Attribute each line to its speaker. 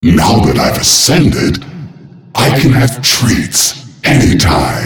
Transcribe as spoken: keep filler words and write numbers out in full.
Speaker 1: Now that I've ascended, I can have treats anytime.